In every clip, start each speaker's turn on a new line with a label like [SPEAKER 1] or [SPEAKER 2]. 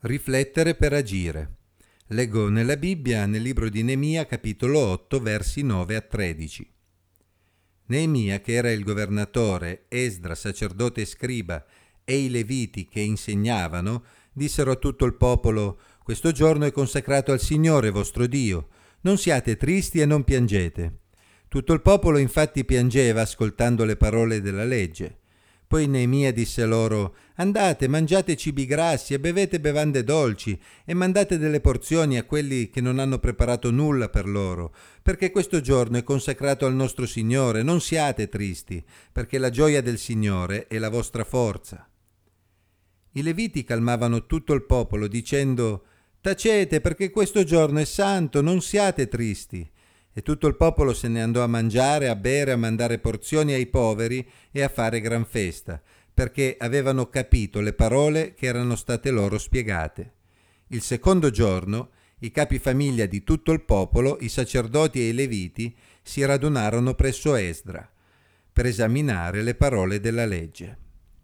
[SPEAKER 1] Riflettere per agire. Leggo nella Bibbia, nel libro di Neemia, capitolo 8, versi 9 a 13. Neemia, che era il governatore, Esdra, sacerdote e scriba, e i Leviti che insegnavano, dissero a tutto il popolo: «Questo giorno è consacrato al Signore vostro Dio. Non siate tristi e non piangete». Tutto il popolo infatti piangeva ascoltando le parole della legge. Poi Neemia disse loro: «Andate, mangiate cibi grassi e bevete bevande dolci e mandate delle porzioni a quelli che non hanno preparato nulla per loro, perché questo giorno è consacrato al nostro Signore. Non siate tristi, perché la gioia del Signore è la vostra forza». I Leviti calmavano tutto il popolo dicendo: «Tacete, perché questo giorno è santo, non siate tristi». E tutto il popolo se ne andò a mangiare, a bere, a mandare porzioni ai poveri e a fare gran festa, perché avevano capito le parole che erano state loro spiegate. Il secondo giorno, i capifamiglia di tutto il popolo, i sacerdoti e i Leviti, si radunarono presso Esdra per esaminare le parole della legge.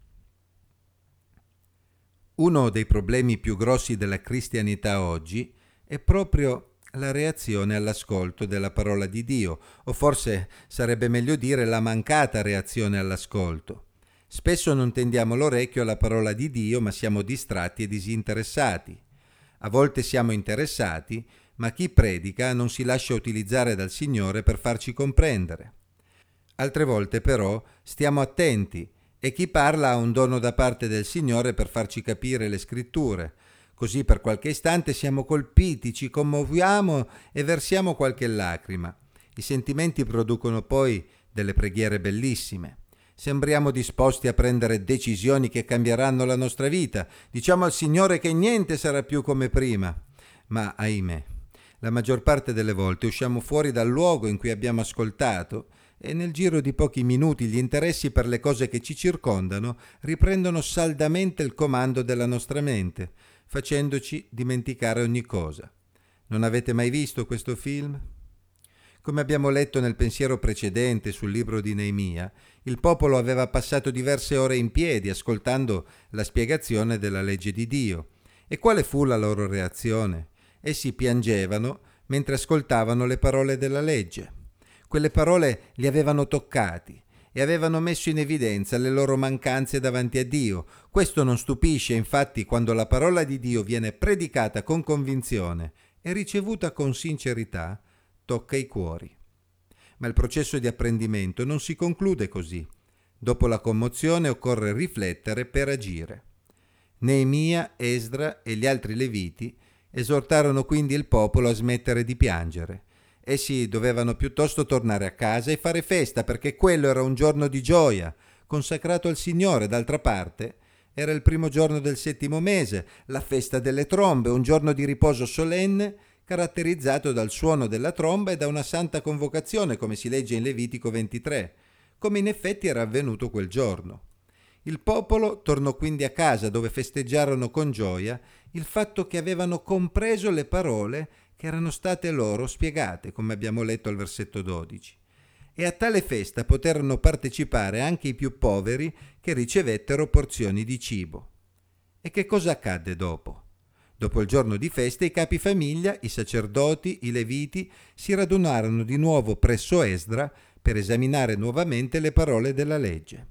[SPEAKER 1] Uno dei problemi più grossi della cristianità oggi è proprio la reazione all'ascolto della parola di Dio, o forse sarebbe meglio dire la mancata reazione all'ascolto. Spesso non tendiamo l'orecchio alla parola di Dio, ma siamo distratti e disinteressati. A volte siamo interessati, ma chi predica non si lascia utilizzare dal Signore per farci comprendere. Altre volte però stiamo attenti e chi parla ha un dono da parte del Signore per farci capire le Scritture. Così per qualche istante siamo colpiti, ci commuoviamo e versiamo qualche lacrima. I sentimenti producono poi delle preghiere bellissime. Sembriamo disposti a prendere decisioni che cambieranno la nostra vita. Diciamo al Signore che niente sarà più come prima. Ma, ahimè, la maggior parte delle volte usciamo fuori dal luogo in cui abbiamo ascoltato e nel giro di pochi minuti gli interessi per le cose che ci circondano riprendono saldamente il comando della nostra mente, facendoci dimenticare ogni cosa. Non avete mai visto questo film? Come abbiamo letto nel pensiero precedente sul libro di Neemia, il popolo aveva passato diverse ore in piedi ascoltando la spiegazione della legge di Dio. E quale fu la loro reazione? Essi piangevano mentre ascoltavano le parole della legge. Quelle parole li avevano toccati e avevano messo in evidenza le loro mancanze davanti a Dio. Questo non stupisce, infatti, quando la parola di Dio viene predicata con convinzione e ricevuta con sincerità, tocca i cuori. Ma il processo di apprendimento non si conclude così. Dopo la commozione occorre riflettere per agire. Neemia, Esdra e gli altri Leviti esortarono quindi il popolo a smettere di piangere. Essi dovevano piuttosto tornare a casa e fare festa, perché quello era un giorno di gioia, consacrato al Signore. D'altra parte, era il primo giorno del 7° mese, la festa delle trombe, un giorno di riposo solenne, caratterizzato dal suono della tromba e da una santa convocazione, come si legge in Levitico 23, come in effetti era avvenuto quel giorno. Il popolo tornò quindi a casa, dove festeggiarono con gioia il fatto che avevano compreso le parole che erano state loro spiegate, come abbiamo letto al versetto 12. E a tale festa poterono partecipare anche i più poveri che ricevettero porzioni di cibo. E che cosa accadde dopo? Dopo il giorno di festa, i capifamiglia, i sacerdoti, i Leviti si radunarono di nuovo presso Esdra per esaminare nuovamente le parole della legge.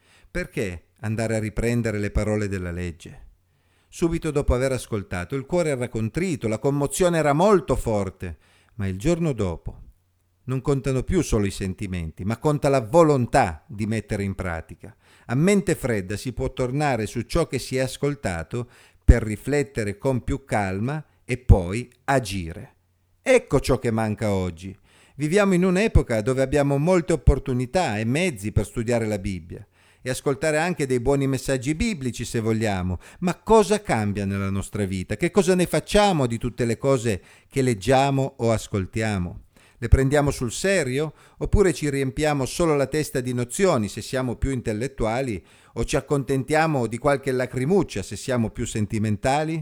[SPEAKER 1] Perché andare a riprendere le parole della legge? Subito dopo aver ascoltato, il cuore era contrito, la commozione era molto forte, ma il giorno dopo non contano più solo i sentimenti, ma conta la volontà di mettere in pratica. A mente fredda si può tornare su ciò che si è ascoltato per riflettere con più calma e poi agire. Ecco ciò che manca oggi. Viviamo in un'epoca dove abbiamo molte opportunità e mezzi per studiare la Bibbia e ascoltare anche dei buoni messaggi biblici se vogliamo, ma cosa cambia nella nostra vita? Che cosa ne facciamo di tutte le cose che leggiamo o ascoltiamo? Le prendiamo sul serio oppure ci riempiamo solo la testa di nozioni se siamo più intellettuali o ci accontentiamo di qualche lacrimuccia se siamo più sentimentali?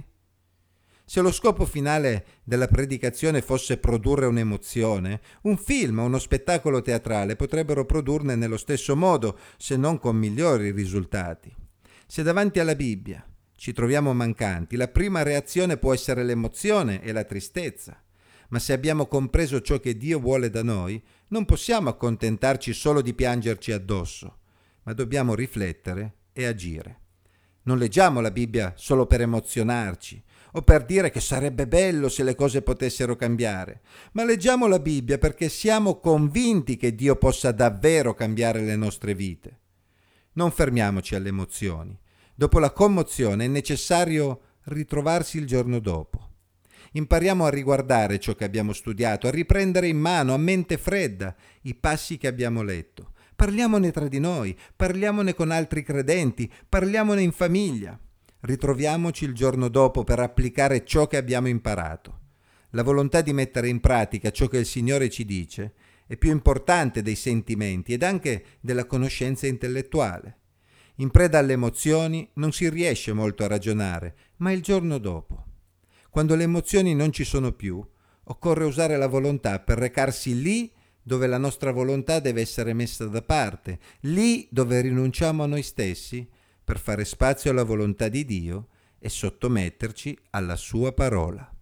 [SPEAKER 1] Se lo scopo finale della predicazione fosse produrre un'emozione, un film o uno spettacolo teatrale potrebbero produrne nello stesso modo, se non con migliori risultati. Se davanti alla Bibbia ci troviamo mancanti, la prima reazione può essere l'emozione e la tristezza. Ma se abbiamo compreso ciò che Dio vuole da noi, non possiamo accontentarci solo di piangerci addosso, ma dobbiamo riflettere e agire. Non leggiamo la Bibbia solo per emozionarci o per dire che sarebbe bello se le cose potessero cambiare, ma leggiamo la Bibbia perché siamo convinti che Dio possa davvero cambiare le nostre vite. Non fermiamoci alle emozioni. Dopo la commozione è necessario ritrovarsi il giorno dopo. Impariamo a riguardare ciò che abbiamo studiato, a riprendere in mano, a mente fredda, i passi che abbiamo letto. Parliamone tra di noi, parliamone con altri credenti, parliamone in famiglia. Ritroviamoci il giorno dopo per applicare ciò che abbiamo imparato. La volontà di mettere in pratica ciò che il Signore ci dice è più importante dei sentimenti ed anche della conoscenza intellettuale. In preda alle emozioni non si riesce molto a ragionare, ma il giorno dopo. Quando le emozioni non ci sono più, occorre usare la volontà per recarsi lì dove la nostra volontà deve essere messa da parte, lì dove rinunciamo a noi stessi per fare spazio alla volontà di Dio e sottometterci alla sua parola.